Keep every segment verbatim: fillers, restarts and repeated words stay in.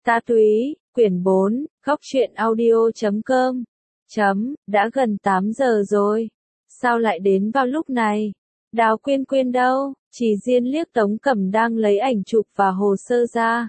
Ta Túy, quyển bốn, góc truyện audio chấm com. Chấm, đã gần tám giờ rồi. Sao lại đến vào lúc này? Đào Quyên Quyên đâu? Chỉ Diên liếc Tống Cẩm đang lấy ảnh chụp và hồ sơ ra.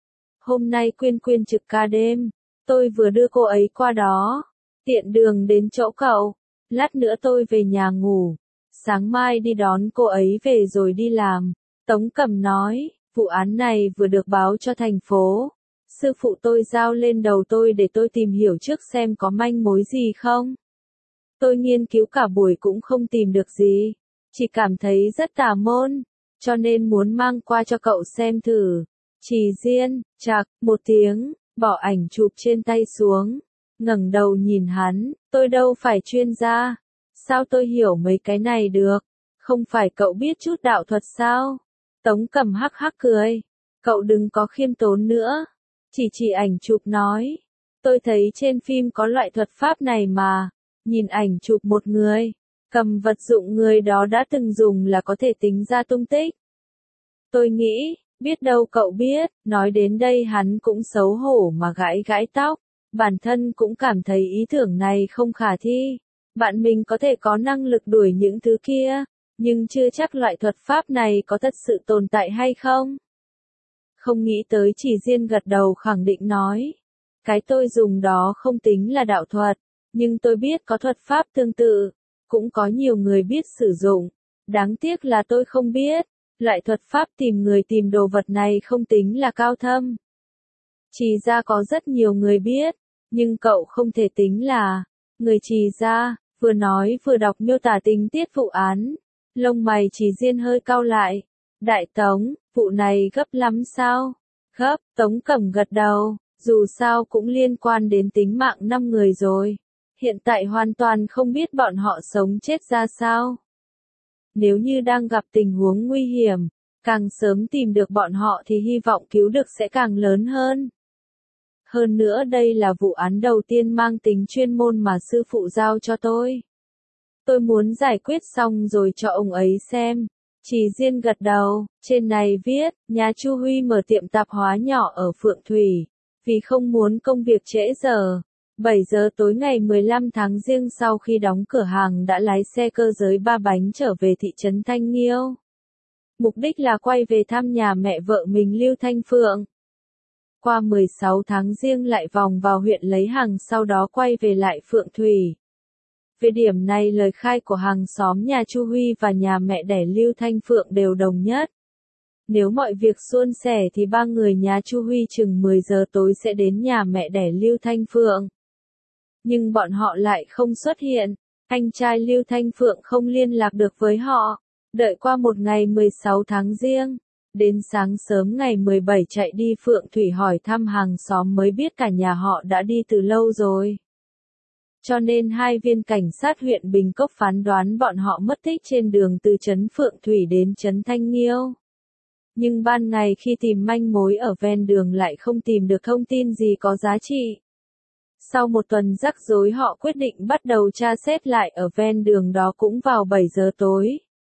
Hôm nay Quyên Quyên trực ca đêm. Tôi vừa đưa cô ấy qua đó. Tiện đường đến chỗ cậu. Lát nữa tôi về nhà ngủ. Sáng mai đi đón cô ấy về rồi đi làm. Tống Cẩm nói, vụ án này vừa được báo cho thành phố. Sư phụ tôi giao lên đầu tôi để tôi tìm hiểu trước xem có manh mối gì không. Tôi nghiên cứu cả buổi cũng không tìm được gì. Chỉ cảm thấy rất tà môn. Cho nên muốn mang qua cho cậu xem thử. Chỉ Diên, chạc, một tiếng, bỏ ảnh chụp trên tay xuống. Ngẩng đầu nhìn hắn, tôi đâu phải chuyên gia. Sao tôi hiểu mấy cái này được? Không phải cậu biết chút đạo thuật sao? Tống Cẩm hắc hắc cười. Cậu đừng có khiêm tốn nữa. Chỉ chỉ ảnh chụp nói. Tôi thấy trên phim có loại thuật pháp này mà. Nhìn ảnh chụp một người. Cầm vật dụng người đó đã từng dùng là có thể tính ra tung tích. Tôi nghĩ, biết đâu cậu biết. Nói đến đây hắn cũng xấu hổ mà gãi gãi tóc. Bản thân cũng cảm thấy ý tưởng này không khả thi. Bạn mình có thể có năng lực đuổi những thứ kia. Nhưng chưa chắc loại thuật pháp này có thật sự tồn tại hay không. Không nghĩ tới Chỉ Diên gật đầu khẳng định nói. Cái tôi dùng đó không tính là đạo thuật. Nhưng tôi biết có thuật pháp tương tự. Cũng có nhiều người biết sử dụng. Đáng tiếc là tôi không biết. Loại thuật pháp tìm người tìm đồ vật này không tính là cao thâm. Chỉ ra có rất nhiều người biết. Nhưng cậu không thể tính là người Chỉ ra. Vừa nói vừa đọc miêu tả tình tiết vụ án. Lông mày Chỉ Diên hơi cau lại. Đại Tống, vụ này gấp lắm sao? Gấp, Tống Cẩm gật đầu, dù sao cũng liên quan đến tính mạng năm người rồi. Hiện tại hoàn toàn không biết bọn họ sống chết ra sao. Nếu như đang gặp tình huống nguy hiểm, càng sớm tìm được bọn họ thì hy vọng cứu được sẽ càng lớn hơn. Hơn nữa đây là vụ án đầu tiên mang tính chuyên môn mà sư phụ giao cho tôi. Tôi muốn giải quyết xong rồi cho ông ấy xem. Chỉ Diên gật đầu, trên này viết, nhà Chu Huy mở tiệm tạp hóa nhỏ ở Phượng Thủy, vì không muốn công việc trễ giờ. bảy giờ tối ngày mười lăm tháng Giêng sau khi đóng cửa hàng đã lái xe cơ giới ba bánh trở về thị trấn Thanh Nghiêu. Mục đích là quay về thăm nhà mẹ vợ mình Lưu Thanh Phượng. Qua mười sáu tháng Giêng lại vòng vào huyện lấy hàng sau đó quay về lại Phượng Thủy. Về điểm này lời khai của hàng xóm nhà Chu Huy và nhà mẹ đẻ Lưu Thanh Phượng đều đồng nhất. Nếu mọi việc suôn sẻ thì ba người nhà Chu Huy chừng mười giờ tối sẽ đến nhà mẹ đẻ Lưu Thanh Phượng. Nhưng bọn họ lại không xuất hiện, anh trai Lưu Thanh Phượng không liên lạc được với họ. Đợi qua một ngày mười sáu tháng Giêng, đến sáng sớm ngày mười bảy chạy đi Phượng Thủy hỏi thăm hàng xóm mới biết cả nhà họ đã đi từ lâu rồi. Cho nên hai viên cảnh sát huyện Bình Cốc phán đoán bọn họ mất tích trên đường từ trấn Phượng Thủy đến trấn Thanh Nghiêu. Nhưng ban ngày khi tìm manh mối ở ven đường lại không tìm được thông tin gì có giá trị. Sau một tuần rắc rối họ quyết định bắt đầu tra xét lại ở ven đường đó cũng vào bảy giờ tối.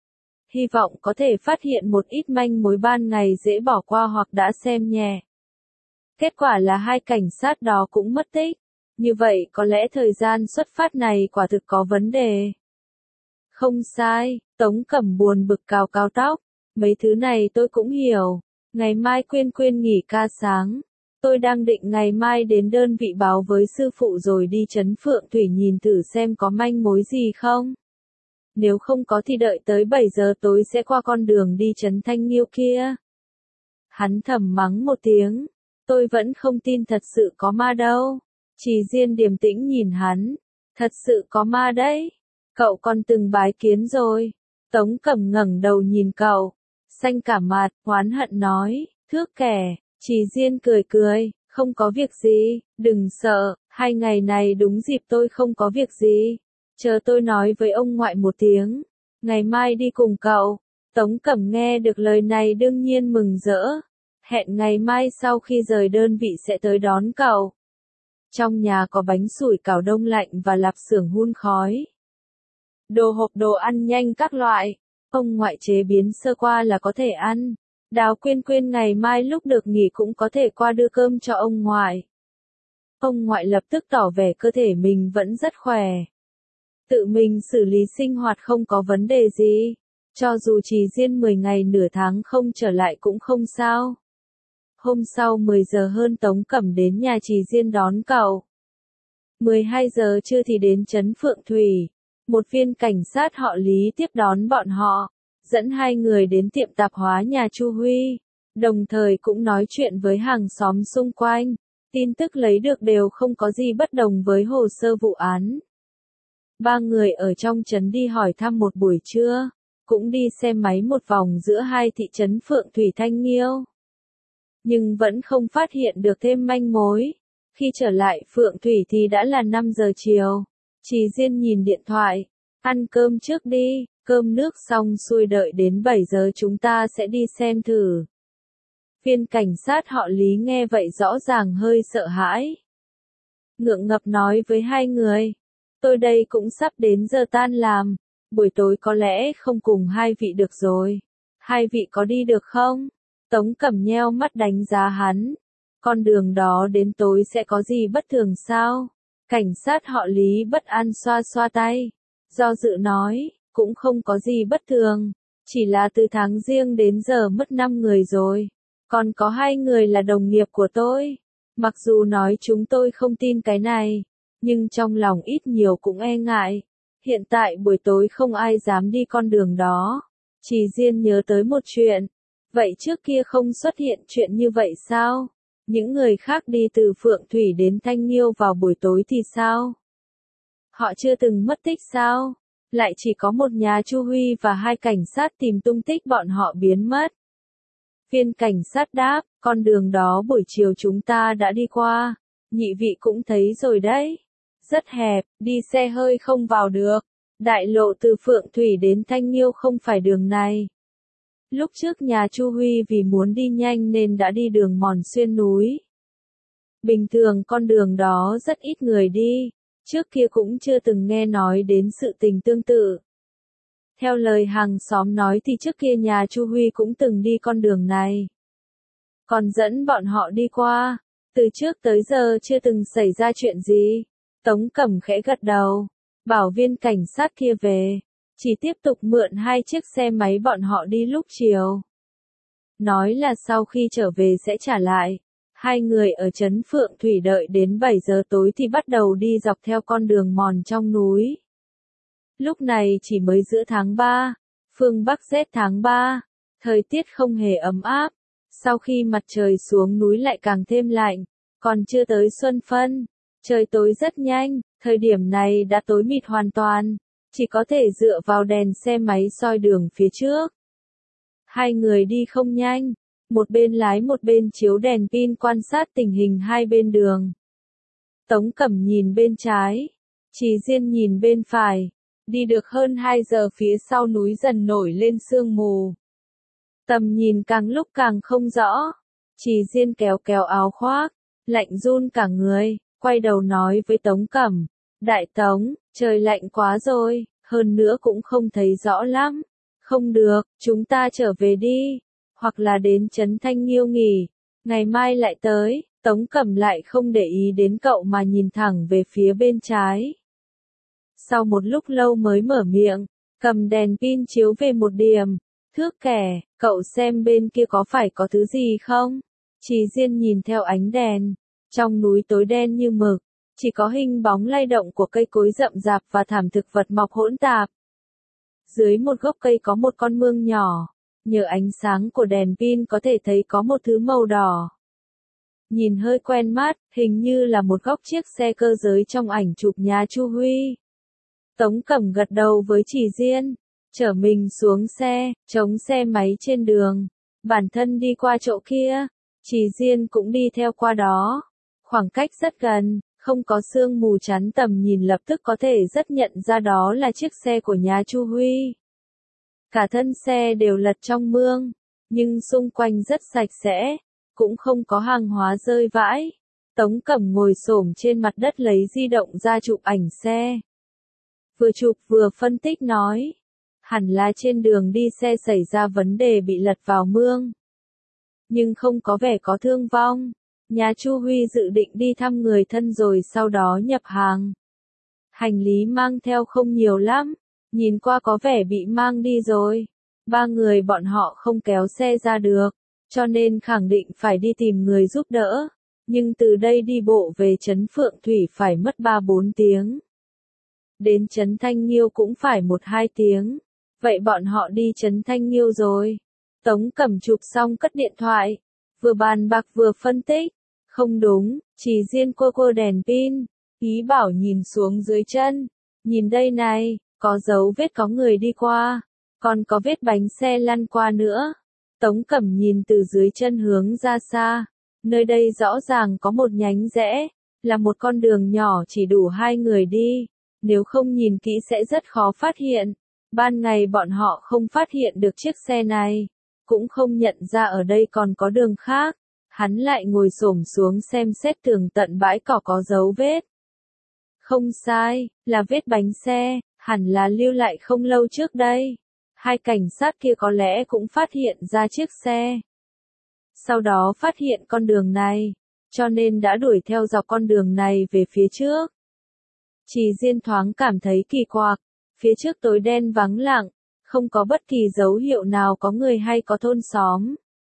Hy vọng có thể phát hiện một ít manh mối ban ngày dễ bỏ qua hoặc đã xem nhẹ. Kết quả là hai cảnh sát đó cũng mất tích. Như vậy có lẽ thời gian xuất phát này quả thực có vấn đề. Không sai, Tống Cẩm buồn bực cào cào tóc. Mấy thứ này tôi cũng hiểu. Ngày mai Quyên Quyên nghỉ ca sáng. Tôi đang định ngày mai đến đơn vị báo với sư phụ rồi đi trấn Phượng Thủy nhìn thử xem có manh mối gì không. Nếu không có thì đợi tới bảy giờ tối sẽ qua con đường đi trấn Thanh Nghiêu kia. Hắn thầm mắng một tiếng. Tôi vẫn không tin thật sự có ma đâu. Chỉ Diên điềm tĩnh nhìn hắn. Thật sự có ma đấy. Cậu còn từng bái kiến rồi. Tống Cẩm ngẩng đầu nhìn cậu. Xanh cả mặt, oán hận nói. Thước kẻ. Chỉ Diên cười cười. Không có việc gì. Đừng sợ. Hai ngày này đúng dịp tôi không có việc gì. Chờ tôi nói với ông ngoại một tiếng. Ngày mai đi cùng cậu. Tống Cẩm nghe được lời này đương nhiên mừng rỡ. Hẹn ngày mai sau khi rời đơn vị sẽ tới đón cậu. Trong nhà có bánh sủi cảo đông lạnh và lạp xưởng hun khói. Đồ hộp đồ ăn nhanh các loại. Ông ngoại chế biến sơ qua là có thể ăn. Đào Quyên Quyên ngày mai lúc được nghỉ cũng có thể qua đưa cơm cho ông ngoại. Ông ngoại lập tức tỏ vẻ cơ thể mình vẫn rất khỏe. Tự mình xử lý sinh hoạt không có vấn đề gì. Cho dù chỉ riêng mười ngày nửa tháng không trở lại cũng không sao. Hôm sau mười giờ hơn Tống Cẩm đến nhà Trì Diên đón cậu. mười hai giờ trưa thì đến trấn Phượng Thủy. Một viên cảnh sát họ Lý tiếp đón bọn họ, dẫn hai người đến tiệm tạp hóa nhà Chu Huy, đồng thời cũng nói chuyện với hàng xóm xung quanh. Tin tức lấy được đều không có gì bất đồng với hồ sơ vụ án. Ba người ở trong trấn đi hỏi thăm một buổi trưa, cũng đi xe máy một vòng giữa hai thị trấn Phượng Thủy Thanh Nghiêu. Nhưng vẫn không phát hiện được thêm manh mối. Khi trở lại Phượng Thủy thì đã là năm giờ chiều. Trì Diên nhìn điện thoại. Ăn cơm trước đi, cơm nước xong xuôi đợi đến bảy giờ chúng ta sẽ đi xem thử. Viên cảnh sát họ Lý nghe vậy rõ ràng hơi sợ hãi. Ngượng ngập nói với hai người. Tôi đây cũng sắp đến giờ tan làm. Buổi tối có lẽ không cùng hai vị được rồi. Hai vị có đi được không? Tống Cẩm nheo mắt đánh giá hắn. Con đường đó đến tối sẽ có gì bất thường sao? Cảnh sát họ Lý bất an xoa xoa tay. Do dự nói, cũng không có gì bất thường. Chỉ là từ tháng riêng đến giờ mất năm người rồi. Còn có hai người là đồng nghiệp của tôi. Mặc dù nói chúng tôi không tin cái này, nhưng trong lòng ít nhiều cũng e ngại. Hiện tại buổi tối không ai dám đi con đường đó. Trì Diên nhớ tới một chuyện. Vậy trước kia không xuất hiện chuyện như vậy sao? Những người khác đi từ Phượng Thủy đến Thanh Nghiêu vào buổi tối thì sao? Họ chưa từng mất tích sao? Lại chỉ có một nhà Chu Huy và hai cảnh sát tìm tung tích bọn họ biến mất. Viên cảnh sát đáp, con đường đó buổi chiều chúng ta đã đi qua. Nhị vị cũng thấy rồi đấy. Rất hẹp, đi xe hơi không vào được. Đại lộ từ Phượng Thủy đến Thanh Nghiêu không phải đường này. Lúc trước nhà Chu Huy vì muốn đi nhanh nên đã đi đường mòn xuyên núi. Bình thường con đường đó rất ít người đi, trước kia cũng chưa từng nghe nói đến sự tình tương tự. Theo lời hàng xóm nói thì trước kia nhà Chu Huy cũng từng đi con đường này. Còn dẫn bọn họ đi qua, từ trước tới giờ chưa từng xảy ra chuyện gì. Tống Cẩm khẽ gật đầu, bảo viên cảnh sát kia về. Chỉ tiếp tục mượn hai chiếc xe máy bọn họ đi lúc chiều. Nói là sau khi trở về sẽ trả lại. Hai người ở trấn Phượng Thủy đợi đến bảy giờ tối thì bắt đầu đi dọc theo con đường mòn trong núi. Lúc này chỉ mới giữa tháng ba, phương Bắc rét tháng ba, thời tiết không hề ấm áp. Sau khi mặt trời xuống núi lại càng thêm lạnh, còn chưa tới xuân phân, trời tối rất nhanh, thời điểm này đã tối mịt hoàn toàn. Chỉ có thể dựa vào đèn xe máy soi đường phía trước. Hai người đi không nhanh, một bên lái một bên chiếu đèn pin quan sát tình hình hai bên đường. Tống Cẩm nhìn bên trái, Trì Diên nhìn bên phải, đi được hơn hai giờ phía sau núi dần nổi lên sương mù. Tầm nhìn càng lúc càng không rõ, Trì Diên kéo kéo áo khoác, lạnh run cả người, quay đầu nói với Tống Cẩm, Đại Tống, trời lạnh quá rồi, hơn nữa cũng không thấy rõ lắm. Không được, chúng ta trở về đi, hoặc là đến trấn Thanh Nghiêu nghỉ, ngày mai lại tới. Tống Cẩm lại không để ý đến cậu mà nhìn thẳng về phía bên trái. Sau một lúc lâu mới mở miệng, cầm đèn pin chiếu về một điểm. Thước kẻ, cậu xem bên kia có phải có thứ gì không? Trì Diên nhìn theo ánh đèn, trong núi tối đen như mực. Chỉ có hình bóng lay động của cây cối rậm rạp và thảm thực vật mọc hỗn tạp. Dưới một gốc cây có một con mương nhỏ, nhờ ánh sáng của đèn pin có thể thấy có một thứ màu đỏ. Nhìn hơi quen mắt, hình như là một góc chiếc xe cơ giới trong ảnh chụp nhà Chu Huy. Tống Cẩm gật đầu với Trì Diên, chở mình xuống xe, chống xe máy trên đường, bản thân đi qua chỗ kia, Trì Diên cũng đi theo qua đó. Khoảng cách rất gần. Không có sương mù chắn tầm nhìn lập tức có thể rất nhận ra đó là chiếc xe của nhà Chu Huy. Cả thân xe đều lật trong mương, nhưng xung quanh rất sạch sẽ, cũng không có hàng hóa rơi vãi. Tống Cẩm ngồi xổm trên mặt đất lấy di động ra chụp ảnh xe. Vừa chụp vừa phân tích nói, hẳn là trên đường đi xe xảy ra vấn đề bị lật vào mương. nhưng không có vẻ có thương vong. Nhà Chu Huy dự định đi thăm người thân rồi sau đó nhập hàng. Hành lý mang theo không nhiều lắm, nhìn qua có vẻ bị mang đi rồi. Ba người bọn họ không kéo xe ra được, cho nên khẳng định phải đi tìm người giúp đỡ. Nhưng từ đây đi bộ về trấn Phượng Thủy phải mất ba bốn tiếng. Đến trấn Thanh Nghiêu cũng phải một hai tiếng. Vậy bọn họ đi trấn Thanh Nghiêu rồi. Tống Cẩm chụp xong cất điện thoại. Vừa bàn bạc vừa phân tích. Không đúng, chỉ riêng cô cô đèn pin. Ý bảo nhìn xuống dưới chân. Nhìn đây này, có dấu vết có người đi qua. Còn có vết bánh xe lăn qua nữa. Tống Cẩm nhìn từ dưới chân hướng ra xa. Nơi đây rõ ràng có một nhánh rẽ. Là một con đường nhỏ chỉ đủ hai người đi. Nếu không nhìn kỹ sẽ rất khó phát hiện. Ban ngày bọn họ không phát hiện được chiếc xe này. Cũng không nhận ra ở đây còn có đường khác. Hắn lại ngồi xổm xuống xem xét tường tận bãi cỏ có dấu vết. Không sai, là vết bánh xe, hẳn là lưu lại không lâu trước đây. Hai cảnh sát kia có lẽ cũng phát hiện ra chiếc xe. Sau đó phát hiện con đường này, cho nên đã đuổi theo dọc con đường này về phía trước. Chỉ riêng thoáng cảm thấy kỳ quặc, phía trước tối đen vắng lặng, không có bất kỳ dấu hiệu nào có người hay có thôn xóm.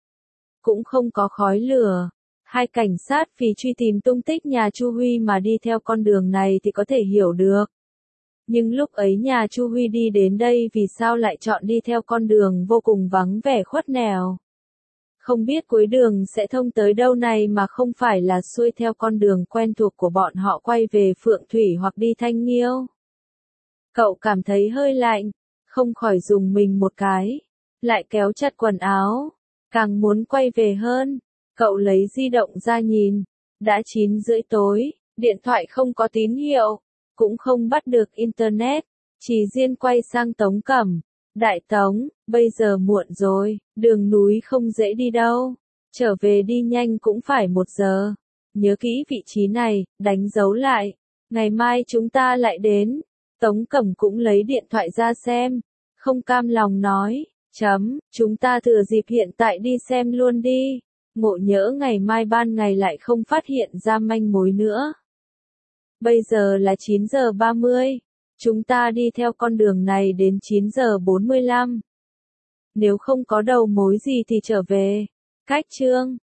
Cũng không có khói lửa. Hai cảnh sát vì truy tìm tung tích nhà Chu Huy mà đi theo con đường này thì có thể hiểu được. Nhưng lúc ấy nhà Chu Huy đi đến đây vì sao lại chọn đi theo con đường vô cùng vắng vẻ khuất nẻo. Không biết cuối đường sẽ thông tới đâu này mà không phải là xuôi theo con đường quen thuộc của bọn họ quay về Phượng Thủy hoặc đi Thanh Nghiêu. Cậu cảm thấy hơi lạnh, không khỏi dùng mình một cái, lại kéo chặt quần áo, càng muốn quay về hơn. Cậu lấy di động ra nhìn, đã chín rưỡi tối, điện thoại không có tín hiệu, cũng không bắt được internet, chỉ riêng quay sang Tống Cẩm. Đại Tống, bây giờ muộn rồi, đường núi không dễ đi đâu, trở về đi nhanh cũng phải một giờ. Nhớ kỹ vị trí này, đánh dấu lại, ngày mai chúng ta lại đến. Tống Cẩm cũng lấy điện thoại ra xem, không cam lòng nói, chấm, chúng ta thừa dịp hiện tại đi xem luôn đi. Ngộ nhỡ ngày mai ban ngày lại không phát hiện ra manh mối nữa. Bây giờ là chín giờ ba mươi. Chúng ta đi theo con đường này đến chín giờ bốn mươi lăm. Nếu không có đầu mối gì thì trở về. Cách chương